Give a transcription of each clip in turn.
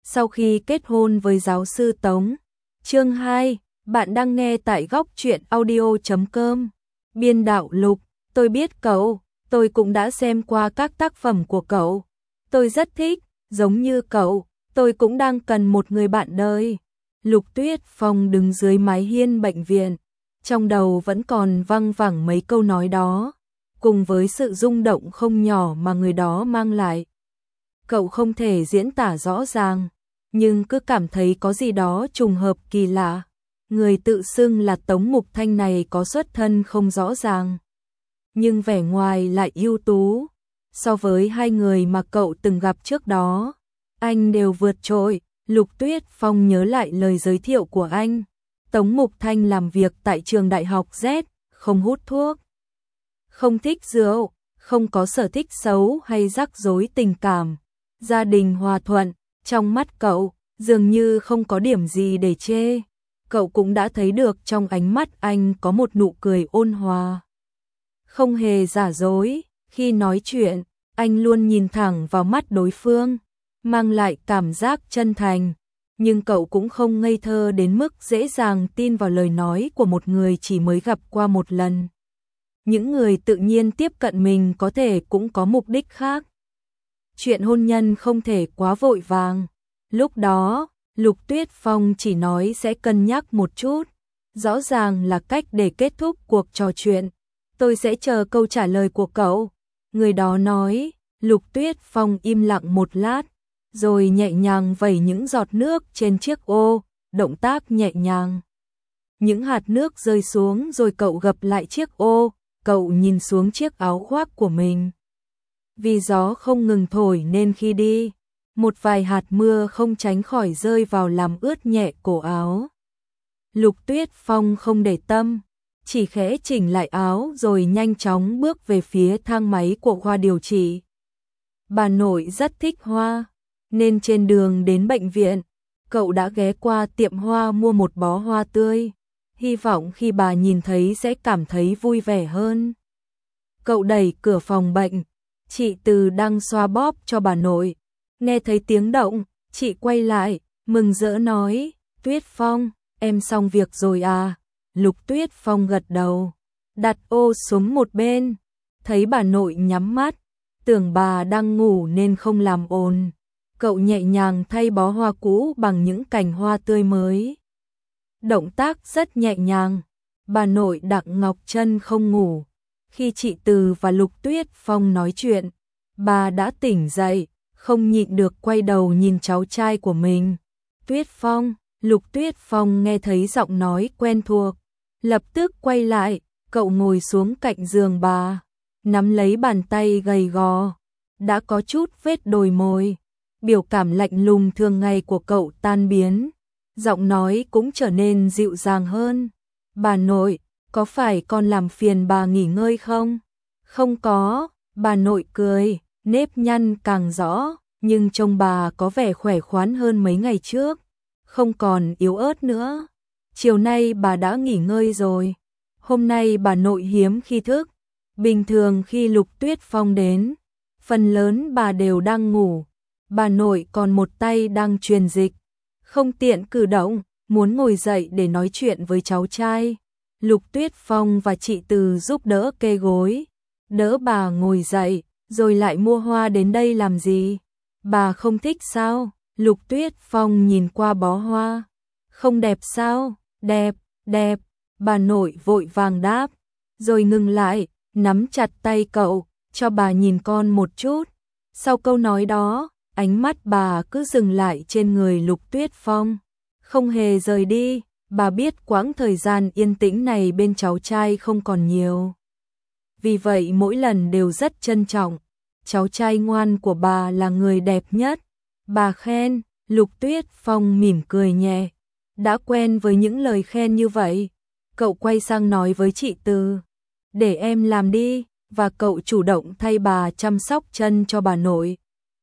sau khi kết hôn với giáo sư Tống. Chương 2, bạn đang nghe tại góc truyện audio.com. Biên đạo Lục, tôi biết cậu, tôi cũng đã xem qua các tác phẩm của cậu. Tôi rất thích, giống như cậu, tôi cũng đang cần một người bạn đời. Lục Tuyết Phong đứng dưới mái hiên bệnh viện, trong đầu vẫn còn văng vẳng mấy câu nói đó, cùng với sự rung động không nhỏ mà người đó mang lại. Cậu không thể diễn tả rõ ràng, nhưng cứ cảm thấy có gì đó trùng hợp kỳ lạ. Người tự xưng là Tống Mục Thanh này có xuất thân không rõ ràng, nhưng vẻ ngoài lại ưu tú. So với hai người mà cậu từng gặp trước đó, anh đều vượt trội. Lục Tuyết Phong nhớ lại lời giới thiệu của anh. Tống Mục Thanh làm việc tại trường đại học Z, không hút thuốc, không thích rượu, không có sở thích xấu hay rắc rối tình cảm. Gia đình hòa thuận, trong mắt cậu, dường như không có điểm gì để chê. Cậu cũng đã thấy được trong ánh mắt anh có một nụ cười ôn hòa, không hề giả dối. Khi nói chuyện, anh luôn nhìn thẳng vào mắt đối phương, mang lại cảm giác chân thành. Nhưng cậu cũng không ngây thơ đến mức dễ dàng tin vào lời nói của một người chỉ mới gặp qua một lần. Những người tự nhiên tiếp cận mình có thể cũng có mục đích khác. Chuyện hôn nhân không thể quá vội vàng. Lúc đó, Lục Tuyết Phong chỉ nói sẽ cân nhắc một chút. Rõ ràng là cách để kết thúc cuộc trò chuyện. Tôi sẽ chờ câu trả lời của cậu. Người đó nói. Lục Tuyết Phong im lặng một lát, rồi nhẹ nhàng vẩy những giọt nước trên chiếc ô, động tác nhẹ nhàng. Những hạt nước rơi xuống rồi cậu gập lại chiếc ô, cậu nhìn xuống chiếc áo khoác của mình. Vì gió không ngừng thổi nên khi đi, một vài hạt mưa không tránh khỏi rơi vào làm ướt nhẹ cổ áo. Lục Tuyết Phong không để tâm, chỉ khẽ chỉnh lại áo rồi nhanh chóng bước về phía thang máy của khoa điều trị. Bà nội rất thích hoa, nên trên đường đến bệnh viện, cậu đã ghé qua tiệm hoa mua một bó hoa tươi, hy vọng khi bà nhìn thấy sẽ cảm thấy vui vẻ hơn. Cậu đẩy cửa phòng bệnh, chị Từ đang xoa bóp cho bà nội. Nghe thấy tiếng động, chị quay lại, mừng rỡ nói, Tuyết Phong, em xong việc rồi à? Lục Tuyết Phong gật đầu, đặt ô xuống một bên, thấy bà nội nhắm mắt, tưởng bà đang ngủ nên không làm ồn. Cậu nhẹ nhàng thay bó hoa cũ bằng những cành hoa tươi mới. Động tác rất nhẹ nhàng. Bà nội Đặng Ngọc Trân không ngủ. Khi chị Từ và Lục Tuyết Phong nói chuyện, bà đã tỉnh dậy, không nhịn được quay đầu nhìn cháu trai của mình. Tuyết Phong, Lục Tuyết Phong nghe thấy giọng nói quen thuộc, lập tức quay lại, cậu ngồi xuống cạnh giường bà, nắm lấy bàn tay gầy gò, đã có chút vết đồi mồi. Biểu cảm lạnh lùng thường ngày của cậu tan biến, giọng nói cũng trở nên dịu dàng hơn. Bà nội, có phải con làm phiền bà nghỉ ngơi không? Không có, bà nội cười, nếp nhăn càng rõ, nhưng trông bà có vẻ khỏe khoắn hơn mấy ngày trước, không còn yếu ớt nữa. Chiều nay bà đã nghỉ ngơi rồi. Hôm nay bà nội hiếm khi thức. Bình thường khi Lục Tuyết Phong đến, phần lớn bà đều đang ngủ. Bà nội còn một tay đang truyền dịch, không tiện cử động, muốn ngồi dậy để nói chuyện với cháu trai. Lục Tuyết Phong và chị Từ giúp đỡ kê gối, đỡ bà ngồi dậy, rồi lại mua hoa đến đây làm gì? Bà không thích sao? Lục Tuyết Phong nhìn qua bó hoa. Không đẹp sao? Đẹp, đẹp. Bà nội vội vàng đáp, rồi ngừng lại, nắm chặt tay cậu, cho bà nhìn con một chút. Sau câu nói đó, ánh mắt bà cứ dừng lại trên người Lục Tuyết Phong, không hề rời đi. Bà biết quãng thời gian yên tĩnh này bên cháu trai không còn nhiều, vì vậy mỗi lần đều rất trân trọng. Cháu trai ngoan của bà là người đẹp nhất, bà khen. Lục Tuyết Phong mỉm cười nhẹ, đã quen với những lời khen như vậy. Cậu quay sang nói với chị Từ, để em làm đi, và cậu chủ động thay bà chăm sóc chân cho bà nội.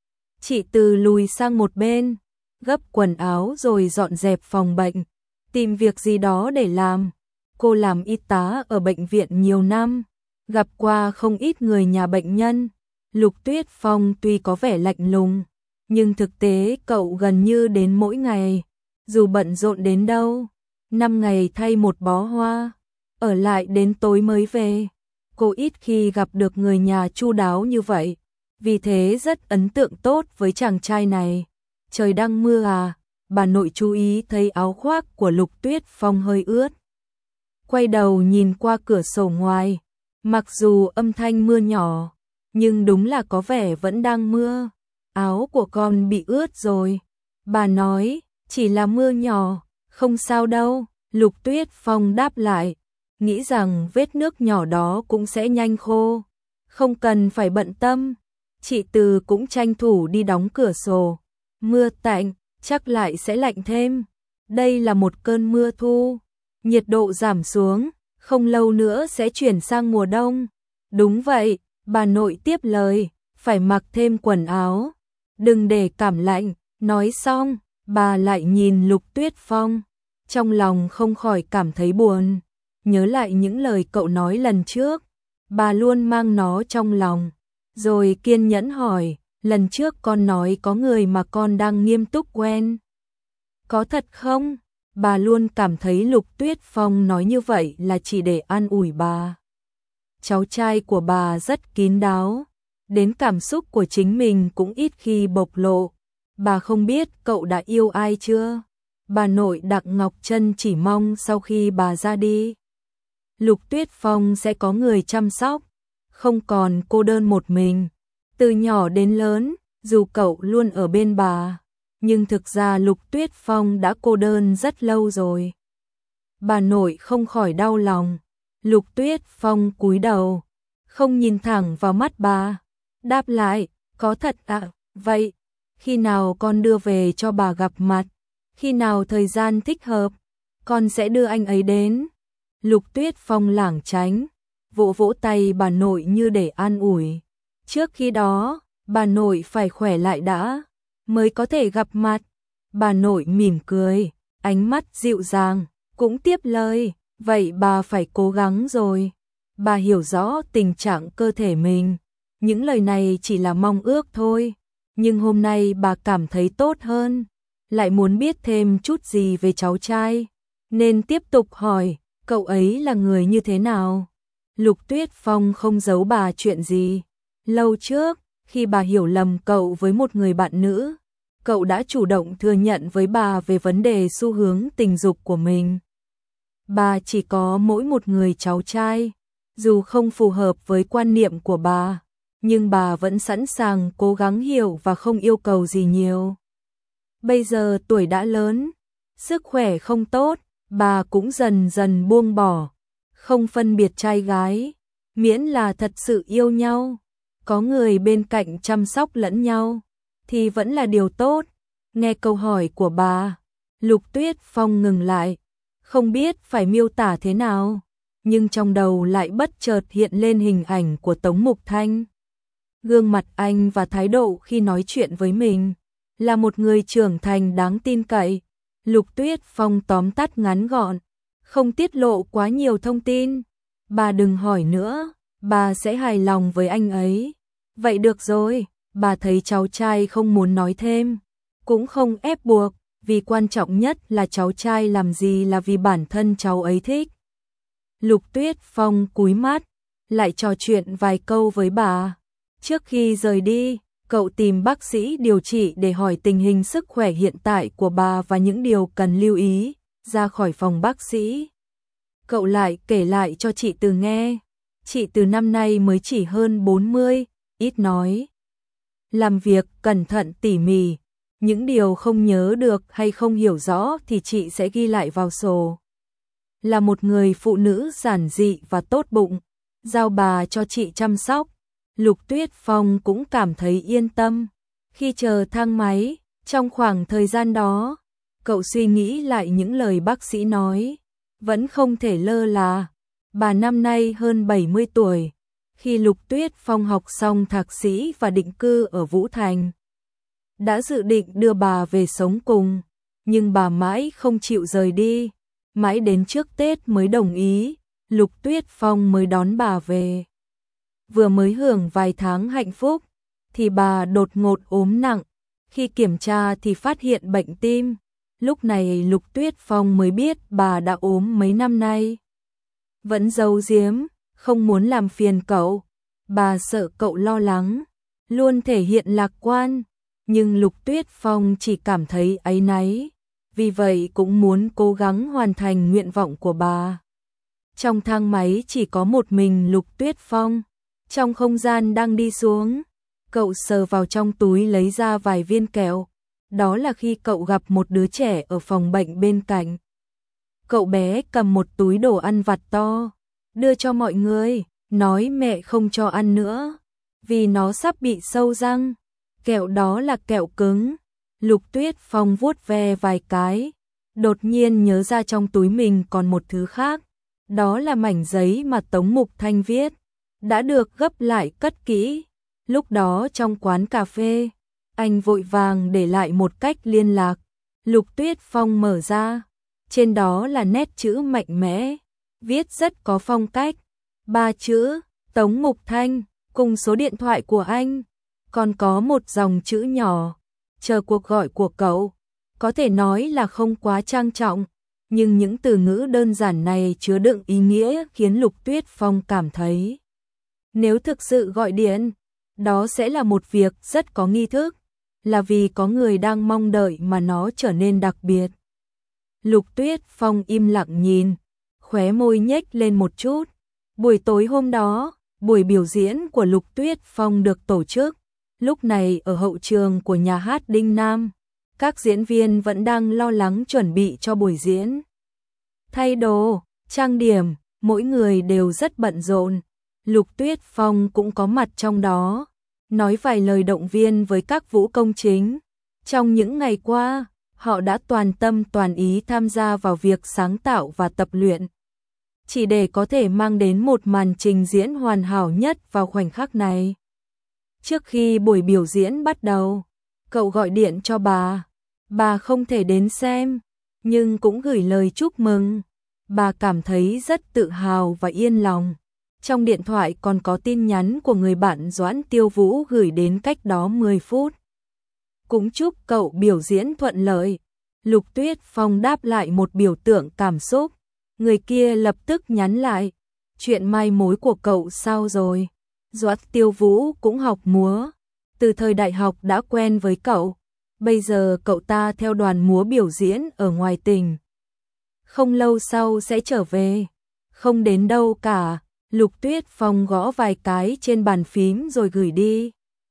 Chị Từ lùi sang một bên, gấp quần áo rồi dọn dẹp phòng bệnh, tìm việc gì đó để làm. Cô làm y tá ở bệnh viện nhiều năm, gặp qua không ít người nhà bệnh nhân. Lục Tuyết Phong tuy có vẻ lạnh lùng, nhưng thực tế cậu gần như đến mỗi ngày, dù bận rộn đến đâu, 5 ngày thay một bó hoa, ở lại đến tối mới về. Cô ít khi gặp được người nhà chu đáo như vậy, vì thế rất ấn tượng tốt với chàng trai này. Trời đang mưa à? Bà nội chú ý thấy áo khoác của Lục Tuyết Phong hơi ướt. Quay đầu nhìn qua cửa sổ ngoài, mặc dù âm thanh mưa nhỏ, nhưng đúng là có vẻ vẫn đang mưa. Áo của con bị ướt rồi. Bà nói, chỉ là mưa nhỏ, không sao đâu. Lục Tuyết Phong đáp lại, nghĩ rằng vết nước nhỏ đó cũng sẽ nhanh khô. Không cần phải bận tâm. Chị Từ cũng tranh thủ đi đóng cửa sổ. Mưa tạnh, chắc lại sẽ lạnh thêm. Đây là một cơn mưa thu. Nhiệt độ giảm xuống, không lâu nữa sẽ chuyển sang mùa đông. Đúng vậy, bà nội tiếp lời, phải mặc thêm quần áo. Đừng để cảm lạnh. Nói xong, bà lại nhìn Lục Tuyết Phong. Trong lòng không khỏi cảm thấy buồn. Nhớ lại những lời cậu nói lần trước. Bà luôn mang nó trong lòng. Rồi kiên nhẫn hỏi, lần trước con nói có người mà con đang nghiêm túc quen. Có thật không? Bà luôn cảm thấy Lục Tuyết Phong nói như vậy là chỉ để an ủi bà. Cháu trai của bà rất kín đáo, đến cảm xúc của chính mình cũng ít khi bộc lộ. Bà không biết cậu đã yêu ai chưa? Bà nội Đặng Ngọc Trân chỉ mong sau khi bà ra đi, Lục Tuyết Phong sẽ có người chăm sóc, không còn cô đơn một mình. Từ nhỏ đến lớn, dù cậu luôn ở bên bà, nhưng thực ra Lục Tuyết Phong đã cô đơn rất lâu rồi. Bà nội không khỏi đau lòng. Lục Tuyết Phong cúi đầu, không nhìn thẳng vào mắt bà, đáp lại, có thật ạ, vậy, khi nào con đưa về cho bà gặp mặt, khi nào thời gian thích hợp, con sẽ đưa anh ấy đến. Lục Tuyết Phong lảng tránh, vỗ vỗ tay bà nội như để an ủi. Trước khi đó, bà nội phải khỏe lại đã, mới có thể gặp mặt. Bà nội mỉm cười, ánh mắt dịu dàng, cũng tiếp lời, vậy bà phải cố gắng rồi. Bà hiểu rõ tình trạng cơ thể mình, những lời này chỉ là mong ước thôi. Nhưng hôm nay bà cảm thấy tốt hơn, lại muốn biết thêm chút gì về cháu trai, nên tiếp tục hỏi, cậu ấy là người như thế nào? Lục Tuyết Phong không giấu bà chuyện gì. Lâu trước, khi bà hiểu lầm cậu với một người bạn nữ, cậu đã chủ động thừa nhận với bà về vấn đề xu hướng tình dục của mình. Bà chỉ có mỗi một người cháu trai, dù không phù hợp với quan niệm của bà, nhưng bà vẫn sẵn sàng cố gắng hiểu và không yêu cầu gì nhiều. Bây giờ tuổi đã lớn, sức khỏe không tốt, bà cũng dần dần buông bỏ, không phân biệt trai gái, miễn là thật sự yêu nhau, có người bên cạnh chăm sóc lẫn nhau, thì vẫn là điều tốt. Nghe câu hỏi của bà, Lục Tuyết Phong ngừng lại, không biết phải miêu tả thế nào, nhưng trong đầu lại bất chợt hiện lên hình ảnh của Tống Mục Thanh. Gương mặt anh và thái độ khi nói chuyện với mình, là một người trưởng thành đáng tin cậy. Lục Tuyết Phong tóm tắt ngắn gọn, không tiết lộ quá nhiều thông tin. Bà đừng hỏi nữa, bà sẽ hài lòng với anh ấy. Vậy được rồi, bà thấy cháu trai không muốn nói thêm, cũng không ép buộc, vì quan trọng nhất là cháu trai làm gì là vì bản thân cháu ấy thích. Lục Tuyết Phong cúi mắt, lại trò chuyện vài câu với bà. Trước khi rời đi, cậu tìm bác sĩ điều trị để hỏi tình hình sức khỏe hiện tại của bà và những điều cần lưu ý. Ra khỏi phòng bác sĩ, cậu lại kể lại cho chị Từ nghe. Chị Từ năm nay mới chỉ hơn 40, ít nói, làm việc cẩn thận tỉ mỉ. Những điều không nhớ được hay không hiểu rõ thì chị sẽ ghi lại vào sổ. Là một người phụ nữ giản dị và tốt bụng, giao bà cho chị chăm sóc. Lục Tuyết Phong cũng cảm thấy yên tâm. Khi chờ thang máy, trong khoảng thời gian đó, cậu suy nghĩ lại những lời bác sĩ nói, vẫn không thể lơ là. Bà năm nay hơn 70 tuổi, khi Lục Tuyết Phong học xong thạc sĩ và định cư ở Vũ Thành, đã dự định đưa bà về sống cùng, nhưng bà mãi không chịu rời đi, mãi đến trước Tết mới đồng ý, Lục Tuyết Phong mới đón bà về. Vừa mới hưởng vài tháng hạnh phúc, thì bà đột ngột ốm nặng, Khi kiểm tra thì phát hiện bệnh tim. Lúc này Lục Tuyết Phong mới biết bà đã ốm mấy năm nay. Vẫn giấu giếm, không muốn làm phiền cậu. Bà sợ cậu lo lắng, luôn thể hiện lạc quan. Nhưng Lục Tuyết Phong chỉ cảm thấy áy náy, vì vậy cũng muốn cố gắng hoàn thành nguyện vọng của bà. Trong thang máy chỉ có một mình Lục Tuyết Phong. Trong không gian đang đi xuống, cậu sờ vào trong túi lấy ra vài viên kẹo. Đó là khi cậu gặp một đứa trẻ ở phòng bệnh bên cạnh. Cậu bé cầm một túi đồ ăn vặt to, đưa cho mọi người, nói mẹ không cho ăn nữa, vì nó sắp bị sâu răng. Kẹo đó là kẹo cứng. Lục Tuyết Phong vuốt ve vài cái, đột nhiên nhớ ra trong túi mình còn một thứ khác. Đó là mảnh giấy mà Tống Mục Thanh viết, đã được gấp lại cất kỹ. Lúc đó trong quán cà phê, anh vội vàng để lại một cách liên lạc. Lục Tuyết Phong mở ra, trên đó là nét chữ mạnh mẽ, viết rất có phong cách. 3 chữ, Tống Mục Thanh, cùng số điện thoại của anh. Còn có một dòng chữ nhỏ, chờ cuộc gọi của cậu. Có thể nói là không quá trang trọng, nhưng những từ ngữ đơn giản này chứa đựng ý nghĩa khiến Lục Tuyết Phong cảm thấy nếu thực sự gọi điện, đó sẽ là một việc rất có nghi thức, là vì có người đang mong đợi mà nó trở nên đặc biệt. Lục Tuyết Phong im lặng nhìn, khóe môi nhếch lên một chút. Buổi tối hôm đó, buổi biểu diễn của Lục Tuyết Phong được tổ chức. Lúc này ở hậu trường của nhà hát Đinh Nam, các diễn viên vẫn đang lo lắng chuẩn bị cho buổi diễn. Thay đồ, trang điểm, mỗi người đều rất bận rộn. Lục Tuyết Phong cũng có mặt trong đó, nói vài lời động viên với các vũ công chính. Trong những ngày qua, họ đã toàn tâm toàn ý tham gia vào việc sáng tạo và tập luyện, chỉ để có thể mang đến một màn trình diễn hoàn hảo nhất vào khoảnh khắc này. Trước khi buổi biểu diễn bắt đầu, cậu gọi điện cho bà không thể đến xem, nhưng cũng gửi lời chúc mừng. Bà cảm thấy rất tự hào và yên lòng. Trong điện thoại còn có tin nhắn của người bạn Doãn Tiêu Vũ gửi đến cách đó 10 phút. Cũng chúc cậu biểu diễn thuận lợi. Lục Tuyết Phong đáp lại một biểu tượng cảm xúc. Người kia lập tức nhắn lại, chuyện mai mối của cậu sao rồi? Doãn Tiêu Vũ cũng học múa, từ thời đại học đã quen với cậu. Bây giờ cậu ta theo đoàn múa biểu diễn ở ngoài tỉnh, không lâu sau sẽ trở về. Không đến đâu cả. Lục Tuyết Phong gõ vài cái trên bàn phím rồi gửi đi.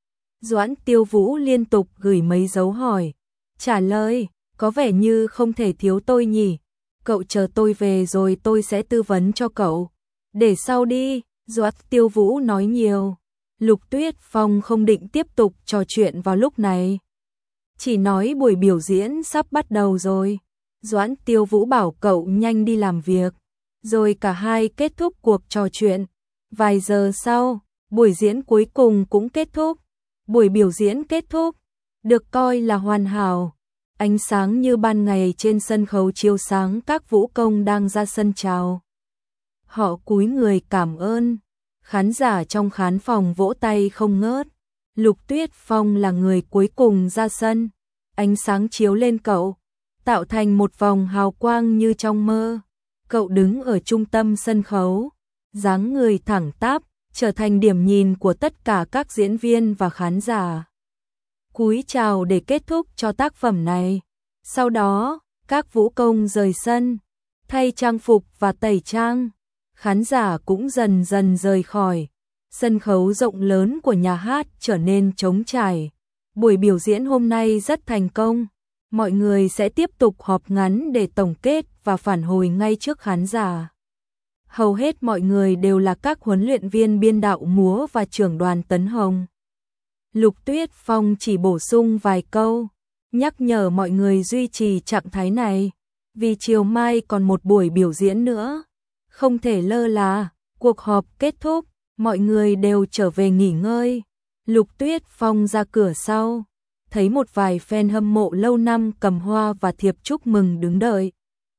Doãn Tiêu Vũ liên tục gửi mấy dấu hỏi, trả lời, có vẻ như không thể thiếu tôi nhỉ. Cậu chờ tôi về rồi tôi sẽ tư vấn cho cậu. Để sau đi, Doãn Tiêu Vũ nói nhiều. Lục Tuyết Phong không định tiếp tục trò chuyện vào lúc này, chỉ nói buổi biểu diễn sắp bắt đầu rồi. Doãn Tiêu Vũ bảo cậu nhanh đi làm việc, rồi cả hai kết thúc cuộc trò chuyện. Vài giờ sau, buổi diễn cuối cùng cũng kết thúc. Buổi biểu diễn kết thúc, được coi là hoàn hảo. Ánh sáng như ban ngày trên sân khấu chiếu sáng các vũ công đang ra sân chào. Họ cúi người cảm ơn. Khán giả trong khán phòng vỗ tay không ngớt. Lục Tuyết Phong là người cuối cùng ra sân. Ánh sáng chiếu lên cậu, tạo thành một vòng hào quang như trong mơ. Cậu đứng ở trung tâm sân khấu, dáng người thẳng tắp, trở thành điểm nhìn của tất cả các diễn viên và khán giả. Cúi chào để kết thúc cho tác phẩm này. Sau đó, các vũ công rời sân, thay trang phục và tẩy trang. Khán giả cũng dần dần rời khỏi. Sân khấu rộng lớn của nhà hát trở nên trống trải. Buổi biểu diễn hôm nay rất thành công. Mọi người sẽ tiếp tục họp ngắn để tổng kết và phản hồi ngay trước khán giả. Hầu hết mọi người đều là các huấn luyện viên biên đạo múa và trưởng đoàn Tấn Hồng. Lục Tuyết Phong chỉ bổ sung vài câu, nhắc nhở mọi người duy trì trạng thái này, vì chiều mai còn một buổi biểu diễn nữa. Không thể lơ là. Cuộc họp kết thúc, mọi người đều trở về nghỉ ngơi. Lục Tuyết Phong ra cửa sau, thấy một vài fan hâm mộ lâu năm cầm hoa và thiệp chúc mừng đứng đợi.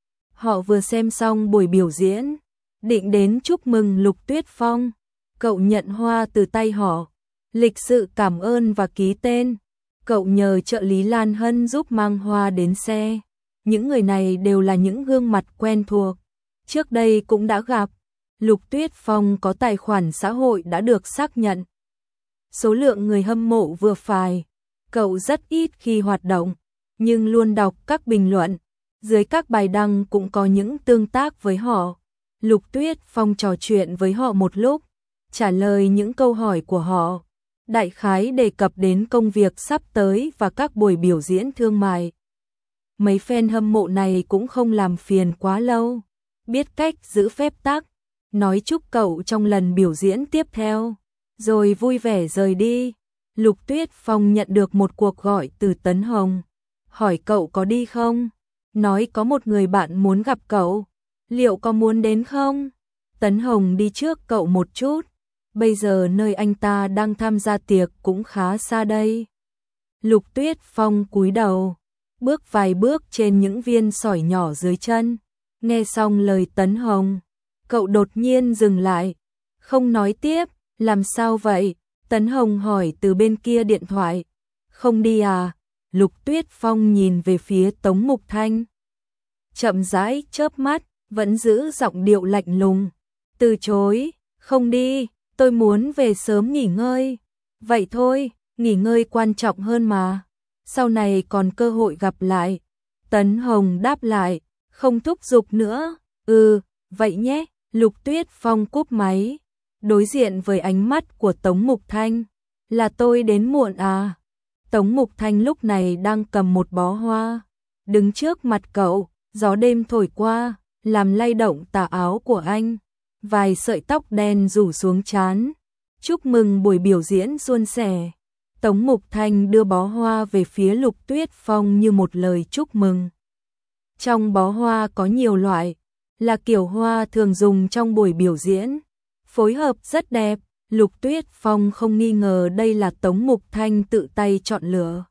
Họ vừa xem xong buổi biểu diễn, định đến chúc mừng Lục Tuyết Phong. Cậu nhận hoa từ tay họ, lịch sự cảm ơn và ký tên. Cậu nhờ trợ lý Lan Hân giúp mang hoa đến xe. Những người này đều là những gương mặt quen thuộc. Trước đây cũng đã gặp. Lục Tuyết Phong có tài khoản xã hội đã được xác nhận. Số lượng người hâm mộ vừa phải. Cậu rất ít khi hoạt động, nhưng luôn đọc các bình luận. Dưới các bài đăng cũng có những tương tác với họ. Lục Tuyết Phong trò chuyện với họ một lúc, trả lời những câu hỏi của họ. Đại khái đề cập đến công việc sắp tới và các buổi biểu diễn thương mại. Mấy fan hâm mộ này cũng không làm phiền quá lâu, biết cách giữ phép tắc, nói chúc cậu trong lần biểu diễn tiếp theo, rồi vui vẻ rời đi. Lục Tuyết Phong nhận được một cuộc gọi từ Tấn Hồng, hỏi cậu có đi không? Nói có một người bạn muốn gặp cậu, liệu có muốn đến không? Tấn Hồng đi trước cậu một chút, bây giờ nơi anh ta đang tham gia tiệc cũng khá xa đây. Lục Tuyết Phong cúi đầu, bước vài bước trên những viên sỏi nhỏ dưới chân. Nghe xong lời Tấn Hồng, cậu đột nhiên dừng lại, không nói tiếp. Làm sao vậy? Tấn Hồng hỏi từ bên kia điện thoại. Không đi à? Lục Tuyết Phong nhìn về phía Tống Mục Thanh, chậm rãi chớp mắt, vẫn giữ giọng điệu lạnh lùng. Từ chối, không đi, tôi muốn về sớm nghỉ ngơi. Vậy thôi, nghỉ ngơi quan trọng hơn mà. Sau này còn cơ hội gặp lại. Tấn Hồng đáp lại, không thúc giục nữa. Vậy nhé. Lục Tuyết Phong cúp máy, đối diện với ánh mắt của Tống Mục Thanh. Là tôi đến muộn à? Tống Mục Thanh lúc này đang cầm một bó hoa, đứng trước mặt cậu, gió đêm thổi qua, làm lay động tà áo của anh. Vài sợi tóc đen rủ xuống trán. Chúc mừng buổi biểu diễn suôn sẻ. Tống Mục Thanh đưa bó hoa về phía Lục Tuyết Phong như một lời chúc mừng. Trong bó hoa có nhiều loại, là kiểu hoa thường dùng trong buổi biểu diễn. Phối hợp rất đẹp, Lục Tuyết Phong không nghi ngờ đây là Tống Mục Thanh tự tay chọn lựa.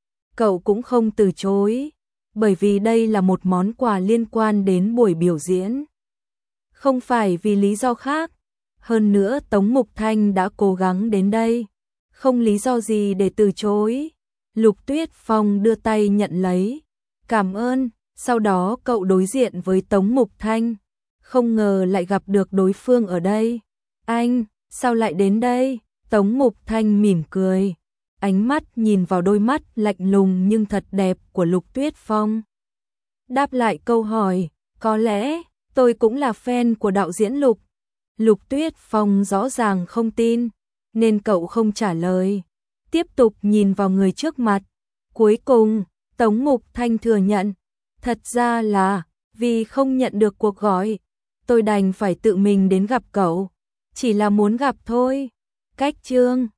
Cậu cũng không từ chối, bởi vì đây là một món quà liên quan đến buổi biểu diễn. Không phải vì lý do khác. Hơn nữa Tống Mục Thanh đã cố gắng đến đây, không lý do gì để từ chối. Lục Tuyết Phong đưa tay nhận lấy. Cảm ơn. Sau đó cậu đối diện với Tống Mục Thanh. Không ngờ lại gặp được đối phương ở đây. Anh, sao lại đến đây? Tống Mục Thanh mỉm cười, ánh mắt nhìn vào đôi mắt lạnh lùng nhưng thật đẹp của Lục Tuyết Phong. Đáp lại câu hỏi, có lẽ tôi cũng là fan của đạo diễn Lục. Lục Tuyết Phong rõ ràng không tin, nên cậu không trả lời, tiếp tục nhìn vào người trước mặt. Cuối cùng, Tống Mục Thanh thừa nhận, thật ra là vì không nhận được cuộc gọi, tôi đành phải tự mình đến gặp cậu, chỉ là muốn gặp thôi. Cách chương